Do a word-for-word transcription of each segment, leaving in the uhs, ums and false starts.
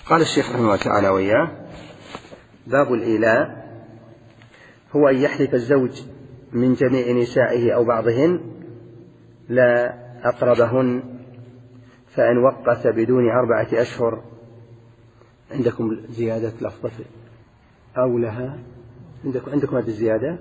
قال الشيخ رحمه الله تعالى وإياه: باب الإيلاء هو أن يحلف الزوج من جميع نسائه أو بعضهن لا أقربهن، فإن وقت بدون أربعة أشهر. عندكم زيادة لفظة أو لها؟ عندكم عندكم هذه الزيادة؟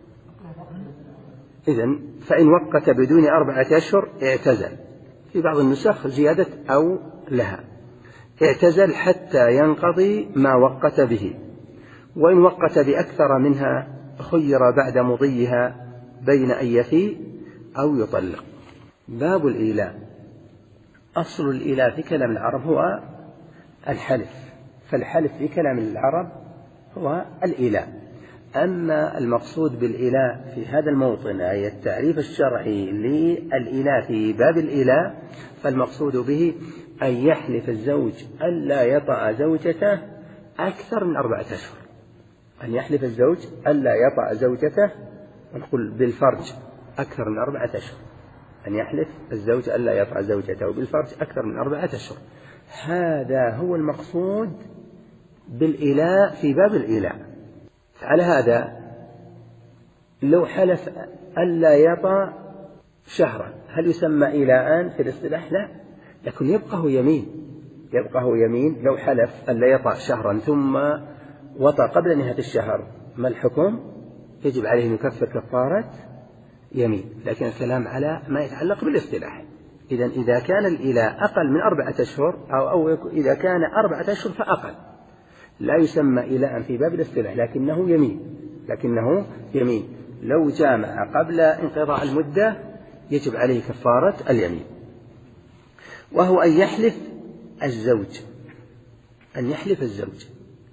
إذن فإن وقت بدون أربعة أشهر اعتزل. في بعض النسخ زيادة أو لها. اعتزل حتى ينقضي ما وقت به، وإن وقت بأكثر منها خير بعد مضيها بين أن يفي أو يطلق. باب الإيلاء. أصل الإيلاء في كلام العرب هو الحلف، فالحلف في كلام العرب هو الإيلاء. أما المقصود بالإيلاء في هذا الموطن أي التعريف الشرعي للإيلاء في باب الإيلاء، فالمقصود به أن يحلف الزوج ألا يطأ زوجته أكثر من أربعة أشهر. أن يحلف الزوج ألا يطأ زوجته، ونقول بالفرج أكثر من أربعة أشهر. أن يحلف الزوج ألا يطأ زوجته بالفرج أكثر من أربعة أشهر. هذا هو المقصود بالإيلاء في باب الإيلاء. على هذا لو حلف ألا يطأ شهرا، هل يسمى إيلاء في الاصطلاح؟ لا، لكن يبقى هو يمين، يبقى هو يمين. لو حلف ألا يطأ شهرا ثم وطأ قبل نهاية الشهر، ما الحكم؟ يجب عليه أن يكفر كفارة يمين، لكن الكلام على ما يتعلق بالاصطلاح. إذن إذا كان الإيلاء أقل من أربعة أشهر أو, أو إذا كان أربعة أشهر فأقل، لا يسمى إيلاء في باب الاصطلاح، لكنه يمين، لكنه يمين. لو جامع قبل انقضاء المدة يجب عليه كفارة اليمين. وهو أن يحلف الزوج، أن يحلف الزوج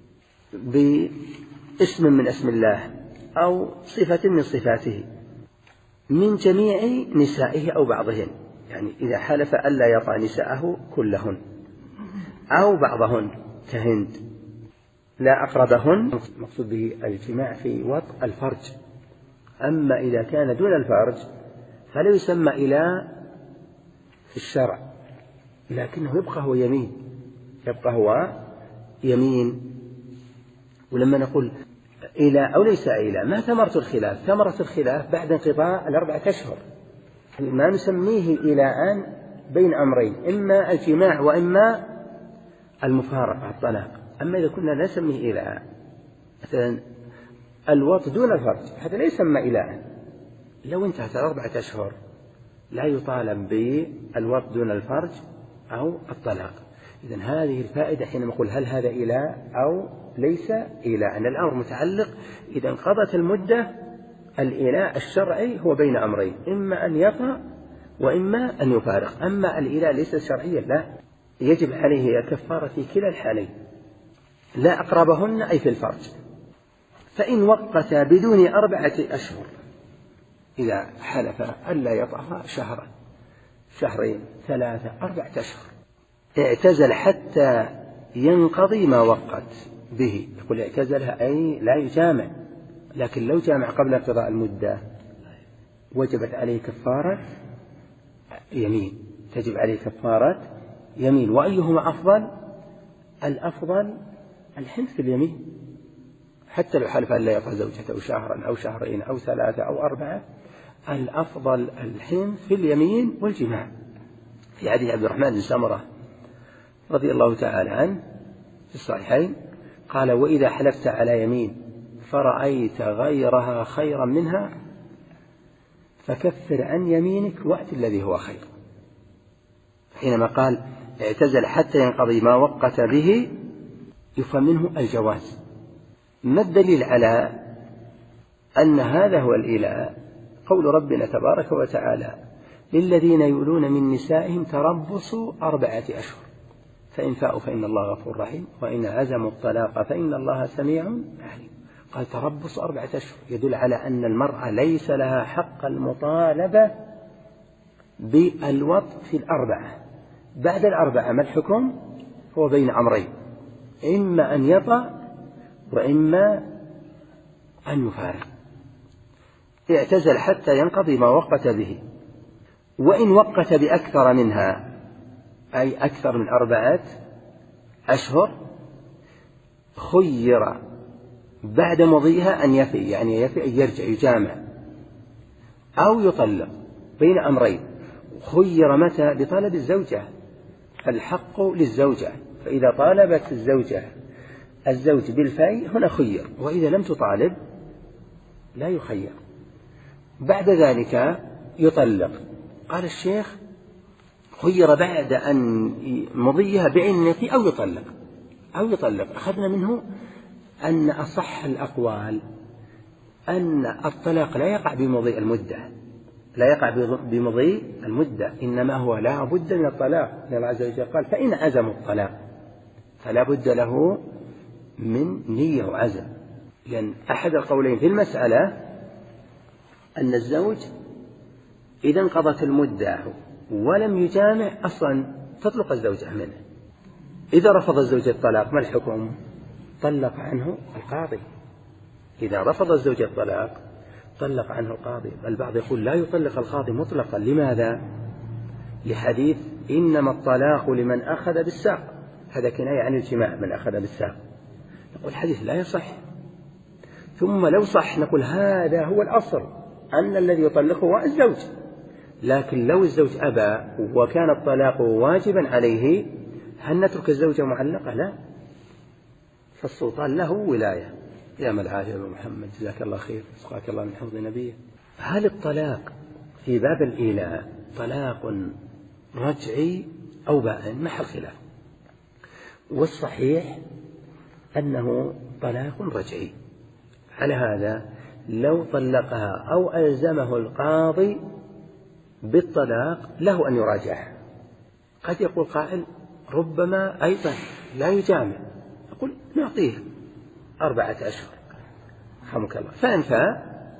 باسم من اسم الله أو صفة من صفاته من جميع نسائه أو بعضهن، يعني إذا حلف ألا يطأ نساءه كلهن أو بعضهن كهند لا أقربهن، مقصود به الجماع في وطء الفرج. أما إذا كان دون الفرج فلا يسمى إيلاء في الشرع، لكنه يبقى هو يمين، يبقى هو يمين. ولما نقول إيلاء أو ليس إيلاء، ما ثمرة الخلاف؟ ثمرة الخلاف بعد انقضاء الأربعة أشهر، ما نسميه إيلاء بين أمرين، إما الجماع وإما المفارقة الطلاق. أما إذا كنا لا نسميه إيلاء، مثلا الوط دون الفرج، هذا لا يسمى إيلاء. لو انتهت الأربعة أشهر لا يطالب بالوط دون الفرج أو الطلاق. إذن هذه الفائدة حين نقول هل هذا إيلاء أو ليس إيلاء، أن الأمر متعلق إذا انقضت المدة. الإيلاء الشرعي هو بين أمرين، إما أن يطأ وإما أن يفارق. أما الإيلاء ليس شرعيا، لا، يجب عليه الكفارة في كلا الحالين، لا أقربهن أي في الفرج. فإن وقت بدون أربعة أشهر، إذا حلف ألا يطأها شهرا، شهرين، ثلاثة، أربعة أشهر، اعتزل حتى ينقضي ما وقت به. يقول اعتزلها أي لا يجامع، لكن لو جامع قبل انقضاء المدة وجبت عليه كفارة يمين، تجب عليه كفارة يمين. وأيهما أفضل؟ الأفضل الحنث في اليمين، حتى لو حلف أن لا يطأ زوجته شهرا أو شهرين أو ثلاثة أو أربعة، الأفضل الحنث في اليمين والجماع. في حديث عبد الرحمن بن سمرة رضي الله تعالى عنه في الصحيحين قال: وإذا حلفت على يمين فرأيت غيرها خيرا منها فكفر عن يمينك وأت الذي هو خير. حينما قال اعتزل حتى ينقضي ما وقت به، يفهم منه الجواز. ما الدليل على أن هذا هو الإيلاء؟ قول ربنا تبارك وتعالى: للذين يؤلون من نسائهم تربص أربعة أشهر فإن فاءوا فإن الله غفور رحيم وإن عزموا الطلاق فإن الله سميع عليم. قال تربص أربعة أشهر، يدل على أن المرأة ليس لها حق المطالبة بالوط في الأربعة. بعد الأربعة ما الحكم؟ هو بين أمرين، إما أن يطأ وإما أن يفارق. اعتزل حتى ينقضي ما وقت به. وإن وقت بأكثر منها، أي أكثر من أربعة أشهر خير بعد مضيها أن يفي، يعني يفي أن يرجع يجامع أو يطلق بين أمرين. خير متى؟ بطلب الزوجة، الحق للزوجة، فإذا طالبت الزوجة الزوج بالفي هنا خير، وإذا لم تطالب لا يخير. بعد ذلك يطلق. قال الشيخ خير بعد أن مضيها بعين يفي أو يطلق أو يطلق. أخذنا منه أن أصح الأقوال أن الطلاق لا يقع بمضي المدة، لا يقع بمضي المدة، إنما هو لا بد من الطلاق، لأن الله عز وجل قال فإن عزموا الطلاق فلا بد له من نية وعزم. لأن أحد القولين في المسألة أن الزوج إذا انقضت المدة ولم يجامع أصلا تطلق الزوجة منه. إذا رفض الزوج الطلاق ما الحكم؟ طلق عنه القاضي. إذا رفض الزوج الطلاق طلق عنه القاضي. البعض يقول لا يطلق القاضي مطلقا. لماذا؟ لحديث إنما الطلاق لمن أخذ بالساق، هذا كناية عن الجماع، من أخذ بالساق. نقول الحديث لا يصح. ثم لو صح نقول هذا هو الأصل، أن الذي يطلقه هو الزوج. لكن لو الزوج أبى وكان الطلاق واجبا عليه هل نترك الزوجة معلقة؟ لا، فالسلطان له ولاية. يا من العافية محمد، جزاك الله خير، سقاك الله من حفظ نبيه. هل الطلاق في باب الإيلاء طلاق رجعي أو بائن؟ محل خلاف، والصحيح أنه طلاق رجعي. على هذا لو طلقها أو ألزمه القاضي بالطلاق له أن يراجعها. قد يقول قائل ربما أيضا لا يجامع، أقول نعطيه أربعة أشهر رحمك الله، فأنفى،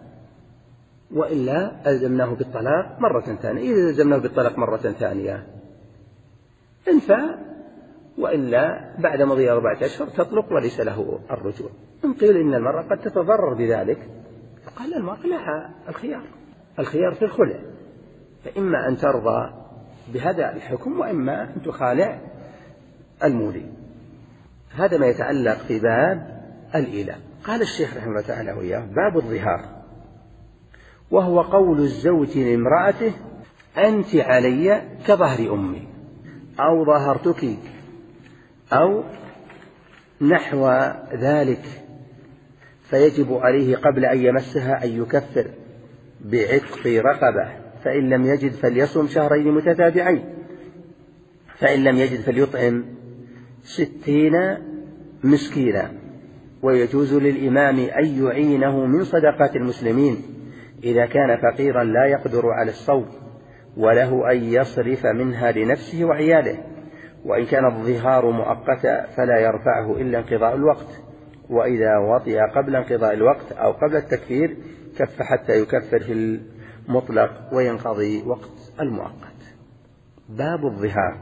وإلا ألزمناه بالطلاق مرة ثانية. إذا ألزمناه بالطلاق مرة ثانية انفى، وإلا بعد مضي أربعة أشهر تطلق وليس له الرجوع. إن قيل إن المرأة قد تتضرر بذلك فقال المرأة لها الخيار، الخيار في الخلع، فإما أن ترضى بهذا الحكم وإما أن تخالع المولي. هذا ما يتعلق في باب الإيلاء. قال الشيخ رحمه الله تعالى وإياه باب الظهار، وهو قول الزوج لامرأته أنت علي كظهر أمي، أو ظهرتك، أو نحو ذلك، فيجب عليه قبل أن يمسها أن يكفر بعتق رقبة، فإن لم يجد فليصم شهرين متتابعين، فإن لم يجد فليطعم ستين مسكينا. ويجوز للإمام أن يعينه من صدقات المسلمين إذا كان فقيرا لا يقدر على الصوم، وله أن يصرف منها لنفسه وعياله. وإن كان الظهار مؤقتا فلا يرفعه إلا انقضاء الوقت، وإذا وطئ قبل انقضاء الوقت أو قبل التكفير كف حتى يكفر في المطلق وينقضي وقت المؤقت. باب الظهار.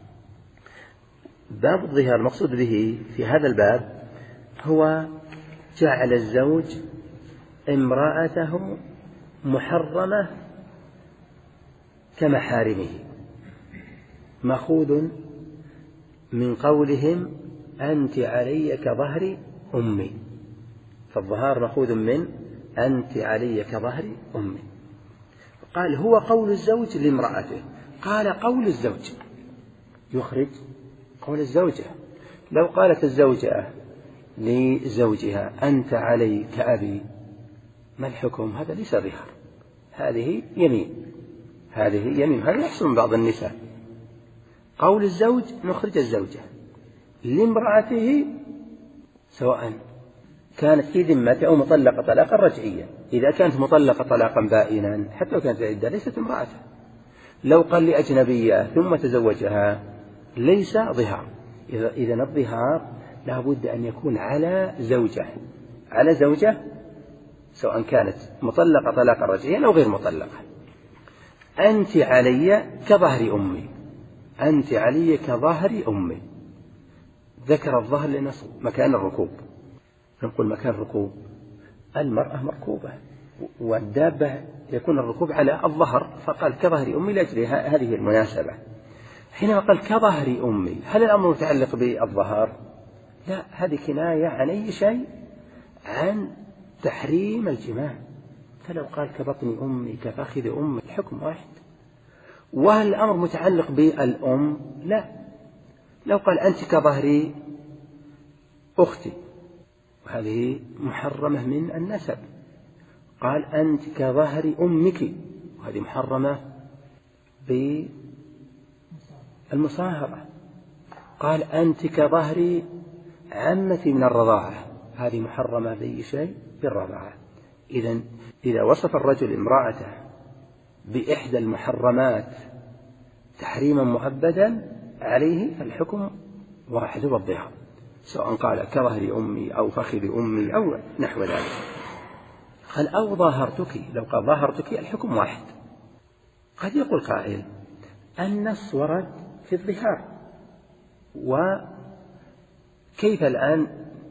باب الظهار المقصود به في هذا الباب هو جعل الزوج امرأته محرمة كمحارمه، مأخوذ من قولهم أنت علي كظهر أمي، فالظهار مأخوذ من أنت علي كظهر أمي. قال هو قول الزوج لامرأته. قال قول الزوج يخرج قول الزوجة. لو قالت الزوجة لزوجها أنت علي كأبي ما الحكم؟ هذا ليس ظهار، هذه يمين، هذه يمين، هذا يحصل من بعض النساء. قول الزوج نخرج الزوجة لامرأته سواء كانت في ذمته أو مطلقة طلاقا رجعيا. إذا كانت مطلقة طلاقا بائنا حتى لو كانت عدة ليست امرأته. لو قال لأجنبية ثم تزوجها ليس ظهار. إذا الظهار لا بد أن يكون على زوجة، على زوجة سواء كانت مطلقة طلاقا رجعيا أو غير مطلقة. أنت علي كظهر أمي، أنت علي كظهر أمي. ذكر الظهر لأنه مكان الركوب. نقول مكان الركوب المرأة مركوبة، والدابة يكون الركوب على الظهر، فقال كظهر أمي لأجل هذه المناسبة. حينما قال كظهر أمي، هل الأمر متعلق بالظهر؟ لا، هذه كناية عن أي شيء، عن تحريم الجماع. فلو قال كبطن أمي كفخذ أمي الحكم واحد. وهل الأمر متعلق بالأم؟ لا. لو قال أنت كظهر أختي، وهذه محرمة من النسب. قال أنت كظهر أمك، وهذه محرمة بالمصاهرة. قال أنت كظهر عمتي من الرضاعة، هذه محرمة بأي شيء بالرضاعة. إذن إذا وصف الرجل امرأته بإحدى المحرمات تحريما مؤبدا عليه الحكم واحد والظهار، سواء قال كظهر أمي أو فخذ أمي أو نحو ذلك. قال أو ظاهرتك، لو قال ظاهرتك الحكم واحد. قد يقول قائل النص ورد في الظهار، وكيف الآن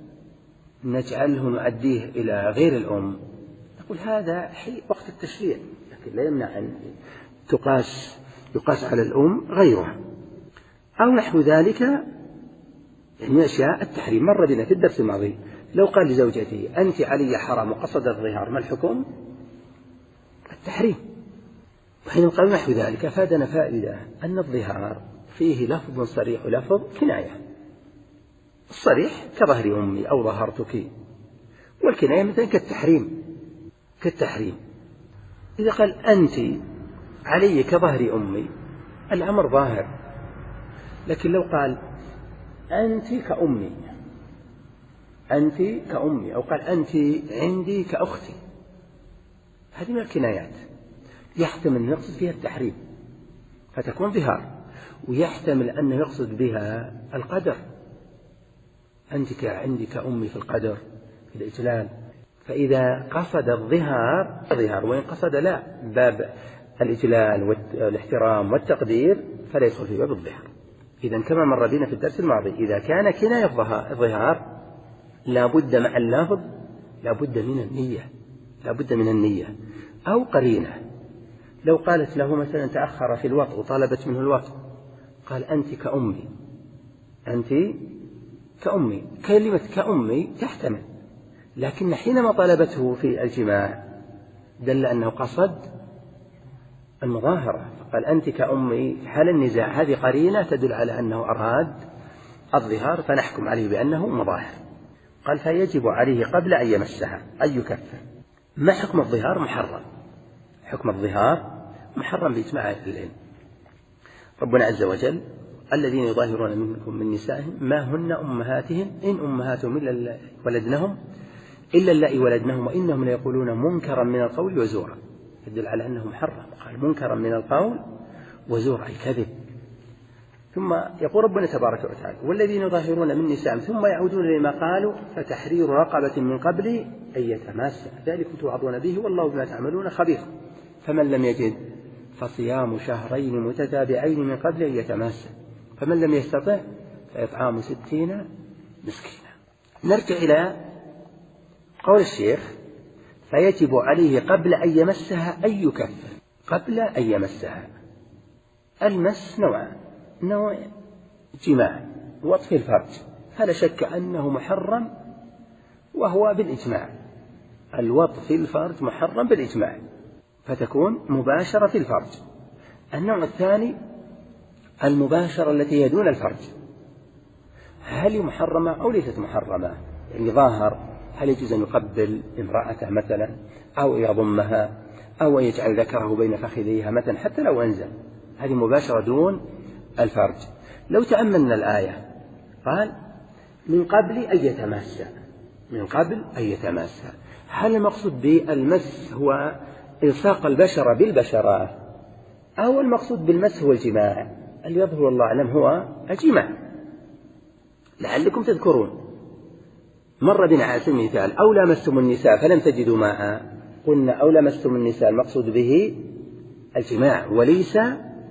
نجعله نؤديه إلى غير الأم؟ نقول هذا وقت التشريع، لكن لا يمنع أن تقاس يقاس على الأم غيرها أو نحو ذلك، يعني أشياء التحريم. مر بنا في الدرس الماضي لو قال لزوجته أنت علي حرام وقصد الظهار، ما الحكم؟ التحريم. وحين قال نحو ذلك فادنا فائدة أن الظهار فيه لفظ صريح ولفظ كناية. الصريح كظهر أمي أو ظهرتك، والكناية مثلا كالتحريم كالتحريم إذا قال أنت علي كظهر أمي الأمر ظاهر. لكن لو قال أنت كأمي أنت كأمي أو قال أنت عندي كأختي، هذه من الكنايات، يحتمل أن يقصد فيها التحريم فتكون ظهار، ويحتمل أن يقصد بها القدر، أنت عندي كأمي في القدر في الإجلال. فإذا قصد الظهار ظهار، وإن قصد لا باب الإجلال والاحترام والتقدير فلا يدخل في باب الظهار. إذن كما مر بنا في الدرس الماضي إذا كان كناية الظهار لا بد مع اللفظ لا بد من النية لا بد من النية أو قرينة. لو قالت له مثلا تأخر في الوطء وطلبت منه الوطء، قال أنت كأمي أنت كأمي، كلمة كأمي تحتمل، لكن حينما طلبته في الجماع دل أنه قصد المظاهرة، قال أنت كأمي حال النزاع، هذه قرينة تدل على أنه أراد الظهار فنحكم عليه بأنه مظاهر. قال فيجب عليه قبل أن يمسها أن يكفر. ما حكم الظهار؟ محرم. حكم الظهار محرم بإجماع أهل العلم. ربنا عز وجل الذين يظاهرون منكم من نسائهم ما هن أمهاتهم إن أمهاتهم إلا ولدنهم إلا اللائي ولدنهم وإنهم ليقولون منكرا من القول وزورا، يدل على أنه محرم. قال منكرا من القول وزورا أي كذب. ثم يقول ربنا تبارك وتعالى والذين يظاهرون من نسائهم ثم يعودون لما قالوا فتحرير رقبة من قبل أن يتماسا ذلكم توعظون به والله بما تعملون خبير. فمن لم يجد فصيام شهرين متتابعين من قبل أن يتماسا فمن لم يستطع فإطعام ستين مسكينا. نرجع إلى قول الشيخ فيجب عليه قبل أن يمسها أن يكفر. قبل أن يمسها المس نوعان، نوع جماع وطف الفرج، فلا شك أنه محرم وهو بالإجماع، الوطف في الفرج محرم بالإجماع فتكون مباشرة في الفرج. النوع الثاني المباشرة التي هي دون الفرج، هل هي محرمة أو ليست محرمة؟ يعني ظاهر، هل يجوز أن يقبل امرأته مثلا أو يضمها أو يجعل ذكره بين فخذيها مثلا حتى لو أنزل، هذه مباشرة دون الفرج. لو تأملنا الآية قال من قبل أن يتماسا، من قبل أن يتماسا، هل المقصود بالمس هو إلصاق البشرة بالبشرة أو المقصود بالمس هو الجماع؟ اللي يظهر الله أعلم هو الجماع. لعلكم تذكرون مر بنا على سبيل المثال أو لامستم النساء فلم تجدوا ماء، قلنا أو لامستم النساء المقصود به الجماع وليس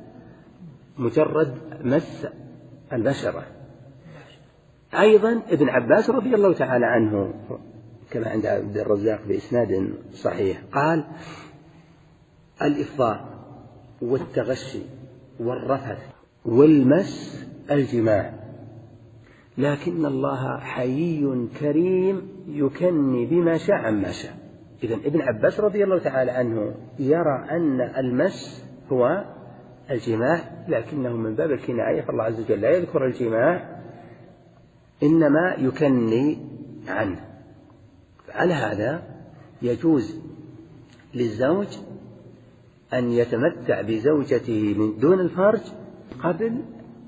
مجرد مس البشرة. أيضا ابن عباس رضي الله تعالى عنه كما عند عبد الرزاق بإسناد صحيح قال الإفضاء والتغشي والرفث والمس الجماع، لكن الله حيي كريم يكني بما شاء عما شاء. إذن ابن عباس رضي الله تعالى عنه يرى أن المس هو الجماع، لكنه من باب الكناية، فالله عز وجل لا يذكر الجماع إنما يكني عنه. على هذا يجوز للزوج أن يتمتع بزوجته من دون الفرج قبل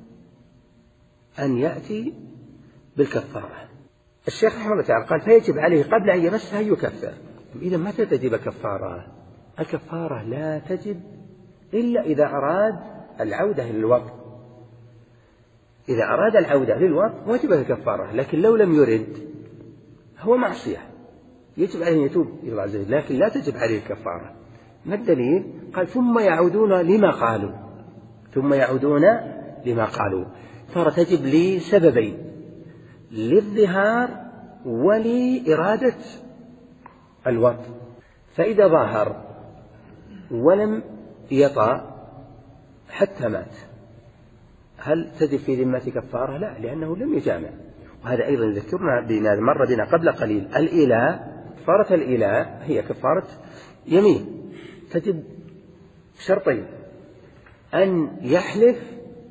أن يأتي بالكفارة. الشيخ رحمه الله تعالى قال فيجب عليه قبل أن يمسها يكفر. إذا متى تجب الكفارة؟ الكفارة لا تجب إلا إذا أراد العودة للوقت. إذا أراد العودة للوقت وجب الكفارة، لكن لو لم يرد هو معصية يجب عليه يتوب إلى الله عز وجل، لكن لا تجب عليه الكفارة. ما الدليل؟ قال ثم يعودون لما قالوا ثم يعودون لما قالوا صار تجب لي سببين: للظهار ولإرادة الوقت. فإذا ظاهر ولم يطأ حتى مات هل تجب في ذمة كفارة؟ لا، لأنه لم يجامع. وهذا أيضا ذكرنا بنا مر بنا قبل قليل، الإيلاء كفارة الإيلاء هي كفارة يمين، تجب شرطين: أن يحلف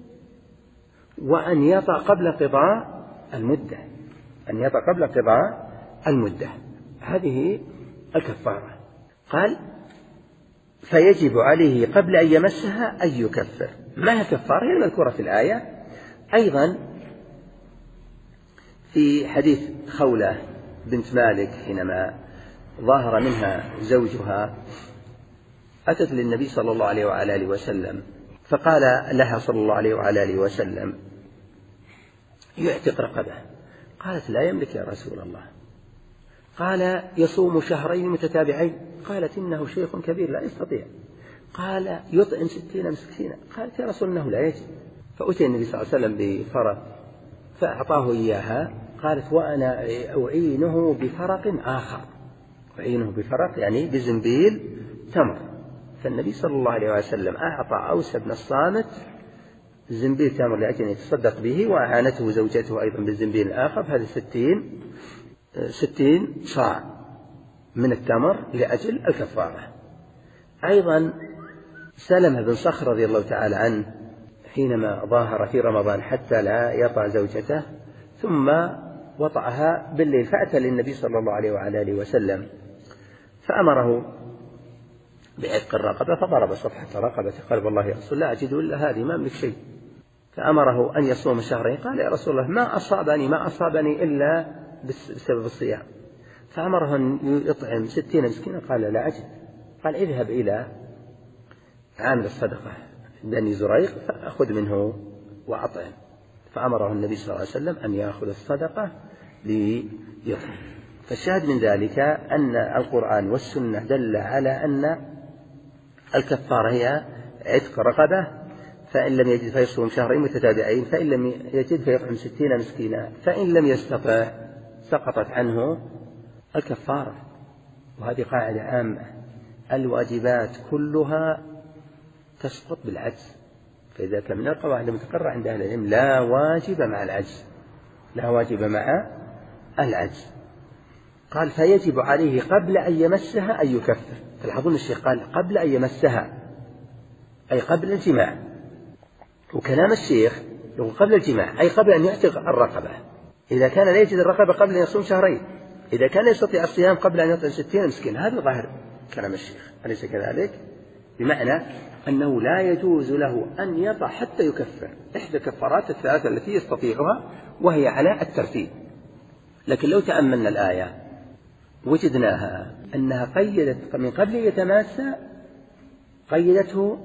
وأن يطأ قبل قضاء المدة أن يطأ قبل قضاء المدة هذه الكفارة. قال فيجب عليه قبل أن يمسها أن يكفر. ما هي الكفارة؟ هي المذكورة في الآية. أيضا في حديث خولة بنت مالك حينما ظاهر منها زوجها أتت للنبي صلى الله عليه وعلى آله وسلم فقال لها صلى الله عليه وعلى آله وسلم يعتق رقبة. قالت لا يملك يا رسول الله. قال يصوم شهرين متتابعين. قالت إنه شيخ كبير لا يستطيع. قال يطعم ستين مسكينا. قالت يا رسول الله لا يجب. فأتي النبي صلى الله عليه وسلم بفرق فأعطاه إياها. قالت وأنا أعينه بفرق آخر. أعينه بفرق يعني بزنبيل تمر. فالنبي صلى الله عليه وسلم أعطى أوس بن الصامت زنبيل تمر لأجل أن يتصدق به، وأعانته زوجته أيضا بالزنبيل الآخر، هذه ستين ستين صاع من التمر لأجل الكفارة. أيضا سلمة بن صخر رضي الله تعالى عنه حينما ظاهر في رمضان حتى لا يطأ زوجته ثم وطأها بالليل، فأتى للنبي صلى الله عليه وعلى آله وسلم فأمره بعتق الرقبة، فضرب صفحة رقبته. قال والله يا رسول الله أجد إلا هذه ما أملك شيء. فأمره أن يصوم شهرين. قال يا رسول الله ما أصابني ما أصابني إلا بسبب الصيام. فأمره أن يطعم ستين مسكينا. قال لا أجد. قال اذهب إلى عامل الصدقة بني زريق فأخذ منه وأطعم. فأمره النبي صلى الله عليه وسلم أن يأخذ الصدقة ليطعم. فالشاهد من ذلك أن القرآن والسنة دل على أن الكفارة هي عتق رقبة، فإن لم يجد فيصوم شهرين متتابعين، فإن لم يجد فيطعم ستين مسكينا، فإن لم يستطع سقطت عنه الكفارة. وهذه قاعدة عامة: الواجبات كلها تسقط بالعجز. فإذا كان من القواعد المتقررة عند أهل العلم لا واجب مع العجز لا واجب مع العجز. قال فيجب عليه قبل أن يمسها أن يكفر. تلاحظون الشيخ قال قبل أن يمسها أي قبل الجماع، وكلام الشيخ يقول قبل الجماع أي قبل أن يعتق الرقبة. إذا كان لا يجد الرقبة قبل أن يصوم شهرين، إذا كان يستطيع الصيام قبل أن يطعم ستين مسكين. هذا ظاهر كلام الشيخ، أليس كذلك؟ بمعنى أنه لا يجوز له أن يطع حتى يكفر إحدى الكفارات الثلاثة التي يستطيعها، وهي على الترتيب. لكن لو تأملنا الآية وجدناها أنها قيدت من قبل يتماسى، قيدته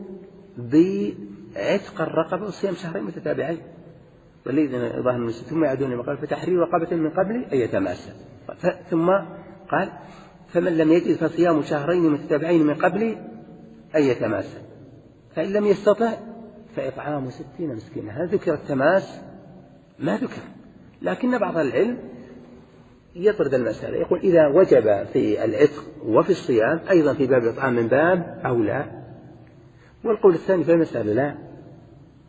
بعتق الرقبة وصيام شهرين متتابعين، والذين يظاهر من ثم يعودون لما قال فتحرير رقبة من قبل أن يتماسى. ثم قال فمن لم يجد فصيام شهرين متتابعين من قبل أن يتماسى، فإن لم يستطع فإطعام ستين مسكينا. هل ذكر التماس؟ ما ذكر. لكن بعض العلم يطرد المسألة، يقول إذا وجب في العتق وفي الصيام أيضا في باب الإطعام من باب أولى. والقول الثاني في المسألة لا،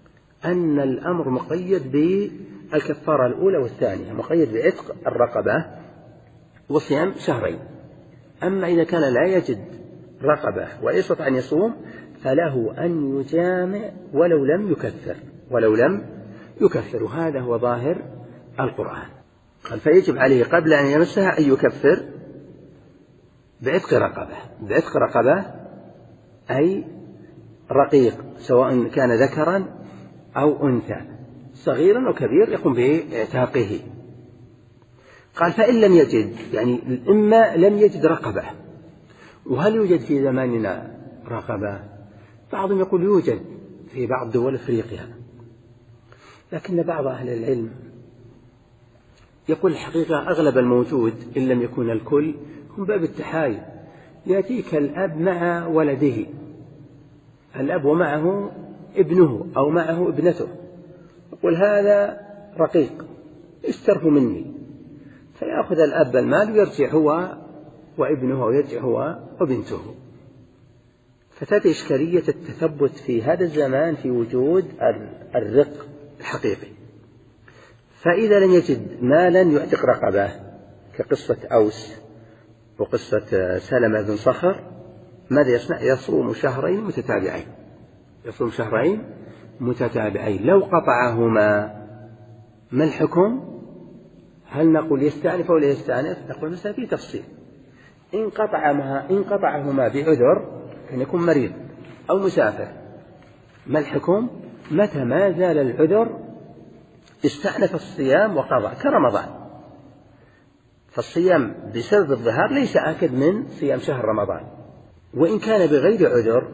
أن الأمر مقيد بالكفارة الأولى والثانية، مقيد بعتق الرقبة وصيام شهرين. أما إذا كان لا يجد رقبة ويستطيع أن يصوم فله أن يجامع ولو لم يكفر ولو لم يكفر وهذا هو ظاهر القرآن. قال فيجب عليه قبل أن يمسها أن يكفر بعتق رقبة. بعتق رقبة أي رقيق سواء كان ذكرا أو أنثى، صغيرا أو كبير، يقوم بعتاقه. قال فإن لم يجد، يعني إما لم يجد رقبة. وهل يوجد في زماننا رقبة؟ بعضهم يقول يوجد في بعض دول أفريقيا، لكن بعض أهل العلم يقول الحقيقة أغلب الموجود إن لم يكن الكل هم باب التحايل. يأتيك الأب مع ولده، الأب ومعه ابنه أو معه ابنته، يقول هذا رقيق اشتره مني، فيأخذ الأب المال ويرجع هو وابنه، ويرجع هو وبنته. فتأتي إشكالية التثبت في هذا الزمان في وجود الرق الحقيقي. فإذا لم يجد مالا يعتق رقبة كقصة أوس وقصة سلمة بن صخر، ماذا يصنع؟ يصوم شهرين متتابعين. يصوم شهرين متتابعين. لو قطعهما ما الحكم؟ هل نقول يستأنف ولا يستأنف؟ نقول مثلا في تفصيل. إن قطعهما إن قطعهما بعذر كان يكون مريض أو مسافر، ما الحكم؟ متى ما زال العذر استأنف الصيام وقضى كرمضان. فالصيام بسبب الظهار ليس آكد من صيام شهر رمضان. وإن كان بغير عذر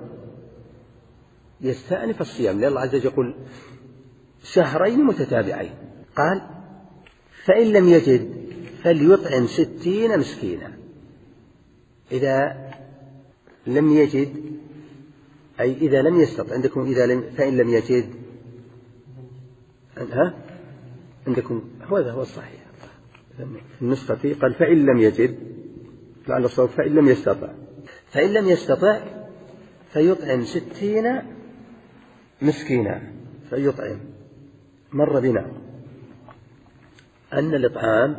يستأنف الصيام، لأن الله عز وجل يقول شهرين متتابعين. قال فإن لم يجد فليطعم ستين مسكينا. إذا لم يجد أي إذا لم يستطع، عندكم إذا لم فإن لم يجد، ها عندكم هذا هو الصحيح في النسخة. قال فإن لم يجد، لعل الصواب فإن لم يستطع. فإن لم يستطع فيطعم ستين مسكينا. فيطعم، مر بنا أن الإطعام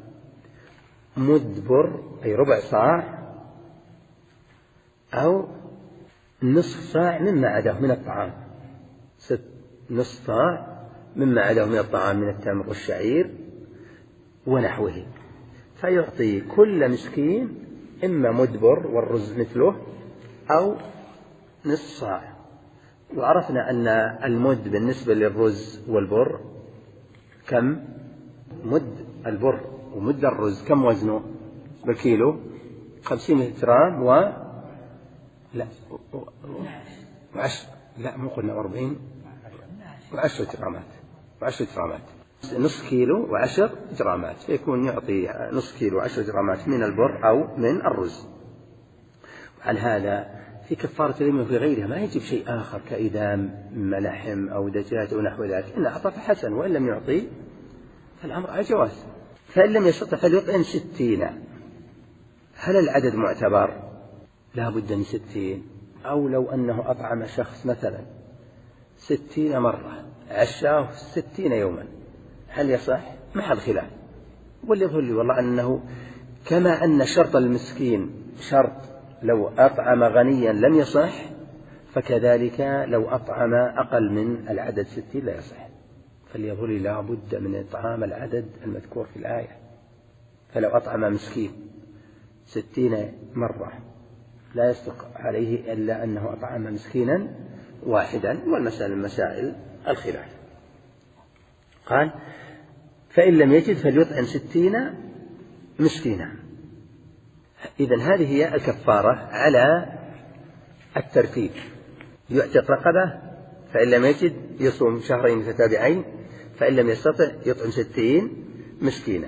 مدبر أي ربع صاع أو نصف صاع مما عداه من الطعام، ست نصف صاع مما عداه من الطعام من التمر والشعير ونحوه. فيعطي كل مسكين إما مدبر والرز مثله أو نصف صاع. وعرفنا أن المد بالنسبة للرز والبر كم؟ مد البر ومد الرز كم وزنه بالكيلو؟ خمسين جرام و لا وعشر لا مو قلنا أربعين وعشر جرامات وعشر جرامات نصف كيلو وعشر جرامات، فيكون يعطي نصف كيلو وعشر جرامات من البر أو من الرز. وعلى هذا في كفارة اليمين وفي غيرها ما يجب شيء آخر كإدام لحم أو دجاج أو نحو ذلك. إن أعطى فحسن، وإن لم يعطي فالأمر على جواز. فإن لم يستطع فليطعم ستين. هل العدد معتبر؟ لا بد من ستين. أو لو أنه أطعم شخص مثلا ستين مرة عشاه ستين يوما، هل يصح؟ محل خلاف. واللي يظهر لي والله أنه كما أن شرط المسكين شرط لو أطعم غنيا لم يصح، فكذلك لو أطعم أقل من العدد ستين لا يصح. فليظهر لي لا بد من إطعام العدد المذكور في الآية. فلو أطعم مسكين ستين مرة لا يصدق عليه إلا أنه أطعم مسكينا واحدا، والمسائل مسائل الخلاف. قال فإن لم يجد فليطعم ستين مسكينا. إذن هذه هي الكفارة على الترتيب. يعتق رقبة، فإن لم يجد يصوم شهرين متتابعين، فإن لم يستطع يطعم ستين مسكينا.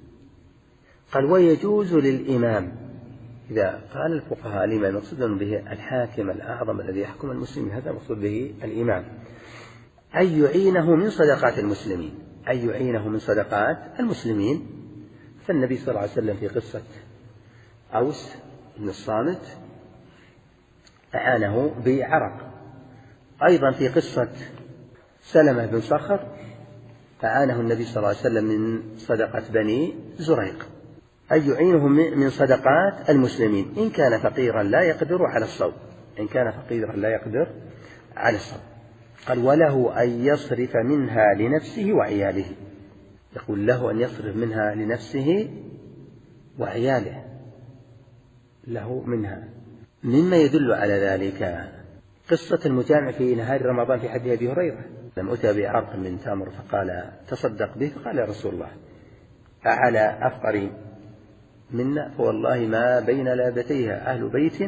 قال ويجوز للإمام، إذا قال الفقهاء الإمام مقصود به الحاكم الأعظم الذي يحكم المسلمين، هذا مقصود به الإمام، أن يعينه من صدقات المسلمين، أن يعينه من صدقات المسلمين. فالنبي صلى الله عليه وسلم في قصة أوس بن الصامت أعانه بعرق. أيضا في قصة سلمة بن صخر أعانه النبي صلى الله عليه وسلم من صدقة بني زريق، أي يعينه من صدقات المسلمين إن كان فقيرا لا يقدر على الصوم، إن كان فقيرا لا يقدر على الصوم. قال وله أن يصرف منها لنفسه وعياله، يقول له أن يصرف منها لنفسه وعياله، له منها. مما يدل على ذلك قصة المجامع في نهار رمضان في حديث أبي هريرة، لما أتى بعرق من تمر فقال تصدق به، فقال يا رسول الله أعلى أفقر منا؟ فوالله ما بين لابتيها أهل بيت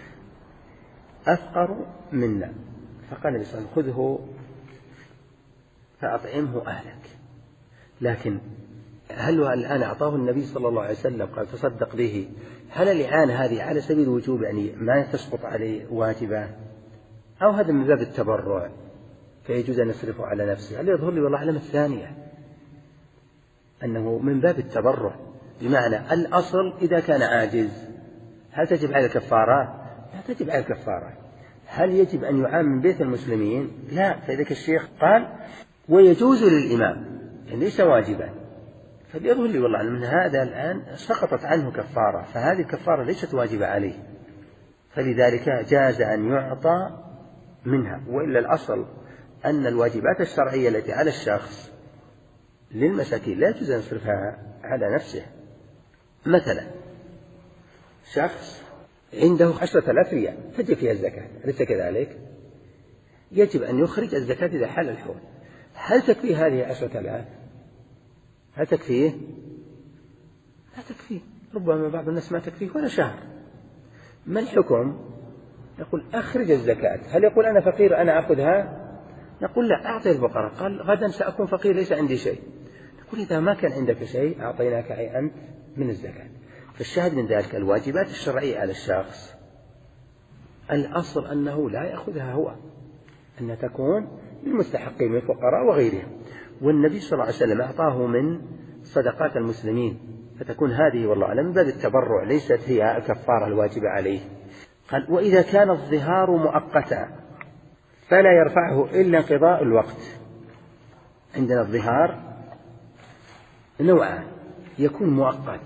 أفقر منا. فقال النبي صلى الله عليه وسلم خذه فأطعمه أهلك. لكن هل الآن أعطاه النبي صلى الله عليه وسلم قال تصدق به، هل الإعانة هذه على سبيل الوجوب يعني ما تسقط عليه واجبة، أو هذا من باب التبرع فيجوز أن يصرفه على نفسه؟ هل يظهر لي والله أعلم الثانية أنه من باب التبرع، بمعنى الأصل إذا كان عاجز هل تجب على الكفارة؟ لا تجب على الكفارة. هل يجب أن يعام من بيت المسلمين؟ لا. فإذا الشيخ قال ويجوز للإمام يعني ليس واجبا، فليظهر لي والله أن هذا الآن سقطت عنه كفارة، فهذه الكفارة ليست واجبة عليه، فلذلك جاز أن يعطى منها. وإلا الأصل أن الواجبات الشرعية التي على الشخص للمساكين لا يجوز أن يصرفها على نفسه. مثلا شخص عنده عشرة آلاف ريال تجب فيها الزكاة، أليس كذلك؟ يجب أن يخرج الزكاة إذا حال الحول. هل تكفيه هذه عشرة آلاف؟ هل تكفيه؟ لا تكفيه، ربما بعض الناس ما تكفيه ولا شهر. ما الحكم؟ يقول أخرج الزكاة. هل يقول أنا فقير أنا أخذها؟ نقول لا، أعطي الفقراء. قال غدا سأكون فقير ليس عندي شيء. نقول إذا ما كان عندك شيء أعطيناك أنت من الزكاة. فالشاهد من ذلك الواجبات الشرعية على الشخص الأصل أنه لا يأخذها هو، أن تكون للمستحقين من الفقراء وغيرهم. والنبي صلى الله عليه وسلم أعطاه من صدقات المسلمين، فتكون هذه والله أعلم من باب التبرع ليست هي الكفارة الواجبة عليه. قال وإذا كان الظهار مؤقتا فلا يرفعه إلا انقضاء الوقت. عندنا الظهار نوعان، يكون مؤقت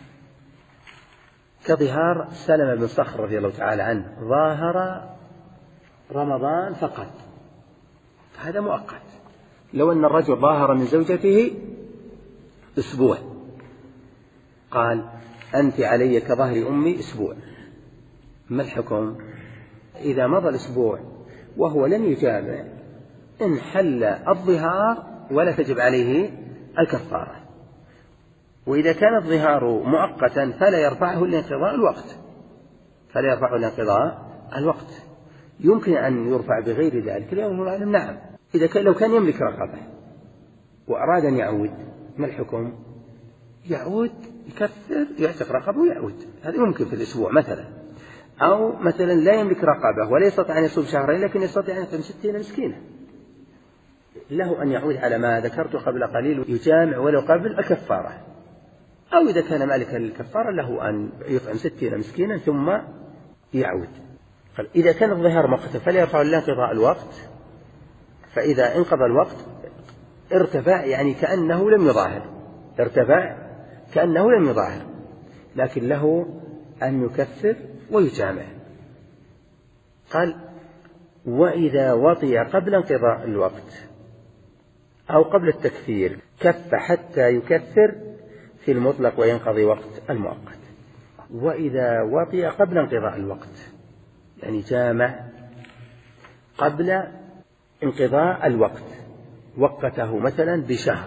كظهار سلمة بن صخر رضي الله تعالى عنه، ظاهر رمضان فقط، هذا مؤقت. لو أن الرجل ظاهر من زوجته أسبوع قال أنت علي كظهر أمي أسبوع، ما الحكم؟ إذا مضى الأسبوع وهو لم يجامع انحل الظهار ولا تجب عليه الكفارة. وإذا كان الظهار مؤقتا فلا يرفعه إلا انقضاء الوقت، فلا يرفعه إلا انقضاء الوقت. يمكن أن يرفع بغير ذلك اليوم العالم، نعم. إذا كان لو كان يملك رقبة وأراد أن يعود ما الحكم؟ يعود يكثر يعتق رقبه ويعود، هذا ممكن في الأسبوع مثلا. أو مثلا لا يملك رقبة ولا يستطيع أن يصوم شهرين لكن يستطيع أن يطعم ستين مسكينة، له أن يعود على ما ذكرت قبل قليل، يجامع ولو قبل الكفارة. أو إذا كان مالكا للكفارة له أن يطعم ستين مسكينا ثم يعود. قال إذا كان الظهار مؤقتا فلا يرفع إلا انقضاء الوقت، فإذا انقضى الوقت ارتفع يعني كأنه لم يظاهر، ارتفع كأنه لم يظاهر، لكن له أن يكفر ويجامع. قال وإذا وطئ قبل انقضاء الوقت أو قبل التكفير كف حتى يكفر في المطلق وينقضي وقت المؤقت. وإذا وطئ قبل انقضاء الوقت يعني جامع قبل انقضاء الوقت، وقته مثلا بشهر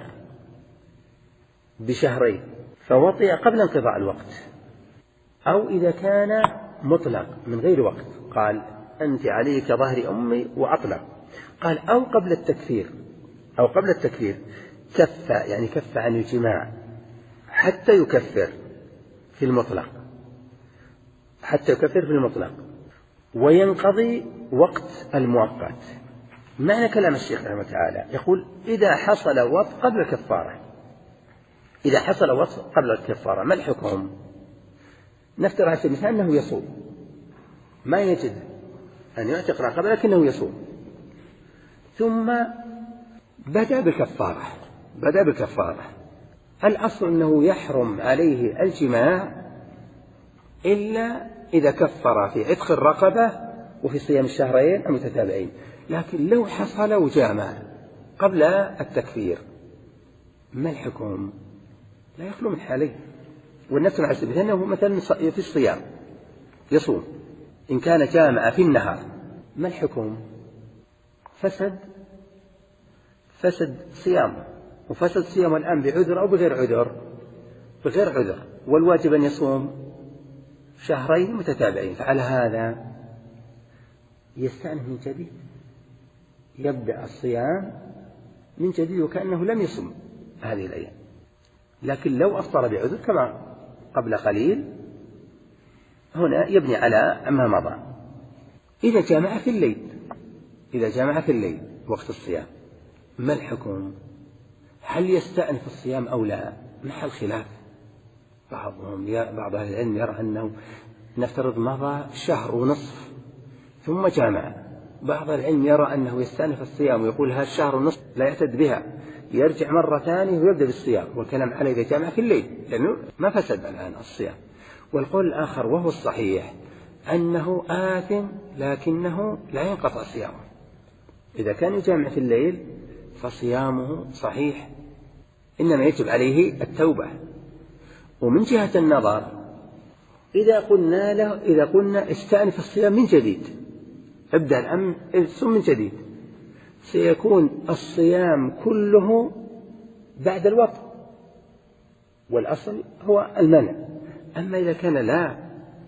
بشهرين فوطئ قبل انقضاء الوقت، أو إذا كان مطلق من غير وقت قال أنت علي كظهر أمي وأطلق، قال أو قبل التكفير أو قبل التكفير كف يعني كف عن الجماع حتى يكفر في المطلق، حتى يكفر في المطلق وينقضي وقت المؤقت. معنى كلام الشيخ رحمه الله تعالى يقول إذا حصل وط قبل الكفارة، إذا حصل وط قبل الكفارة ما الحكم؟ نفترض على سبيل المثال أنه يصوم، ما يجد أن يعتق رقبة لكنه يصوم، ثم بدأ بكفارة بدأ بكفارة الأصل أنه يحرم عليه الجماع إلا إذا كفر في عتق الرقبة وفي صيام الشهرين المتتابعين. لكن لو حصل وجامع قبل التكفير ما الحكم؟ لا يخلو من حالين، والنفس مع السبيل أنه مثلا في الصيام يصوم، إن كان جامع في النهار ما الحكم؟ فسد فسد صيامه، وفسد صيامه الآن بعذر أو بغير عذر بغير عذر والواجب أن يصوم شهرين متتابعين. فعلى هذا يستأنف من جديد، يبدأ الصيام من جديد وكأنه لم يصم هذه الأيام. لكن لو أفطر بعذر كما قبل قليل هنا يبني على ما مضى. إذا جامع في الليل إذا جامع في الليل وقت الصيام ما الحكم؟ هل يستأنف الصيام أو لا؟ محل خلاف. بعضهم بعض أهل العلم يرى أنه نفترض مضى شهر ونصف ثم جامع، بعض العلم يرى أنه يستأنف الصيام ويقول هذا الشهر ونصف لا يعتد بها، يرجع مرة ثانية ويبدأ بالصيام، والكلام عليه إذا جامع في الليل لأنه ما فسد الآن الصيام. والقول الآخر وهو الصحيح أنه آثم لكنه لا ينقطع صيامه، إذا كان يجامع في الليل فصيامه صحيح، إنما يجب عليه التوبة. ومن جهة النظر إذا قلنا له إذا قلنا استأنف الصيام من جديد، ابدأ الأمر الصوم من جديد، سيكون الصيام كله بعد الوطء والأصل هو المنع. أما إذا كان لا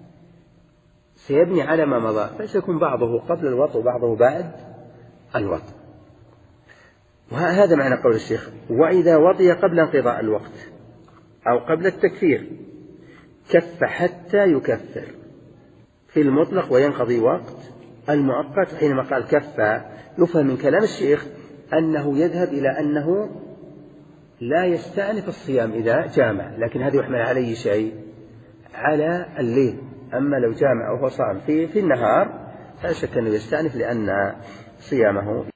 سيبني على ما مضى فسيكون بعضه قبل الوطء وبعضه بعد الوطء. وهذا معنى قول الشيخ وإذا وطي قبل انقضاء الوقت أو قبل التكفير كف حتى يكفر في المطلق وينقضي وقت المؤقت. حينما قال كف يفهم من كلام الشيخ أنه يذهب إلى أنه لا يستأنف الصيام إذا جامع، لكن هذا يحمل عليه شيء على الليل. أما لو جامع وهو صام في, في النهار فلا شك أنه يستأنف لأن صيامه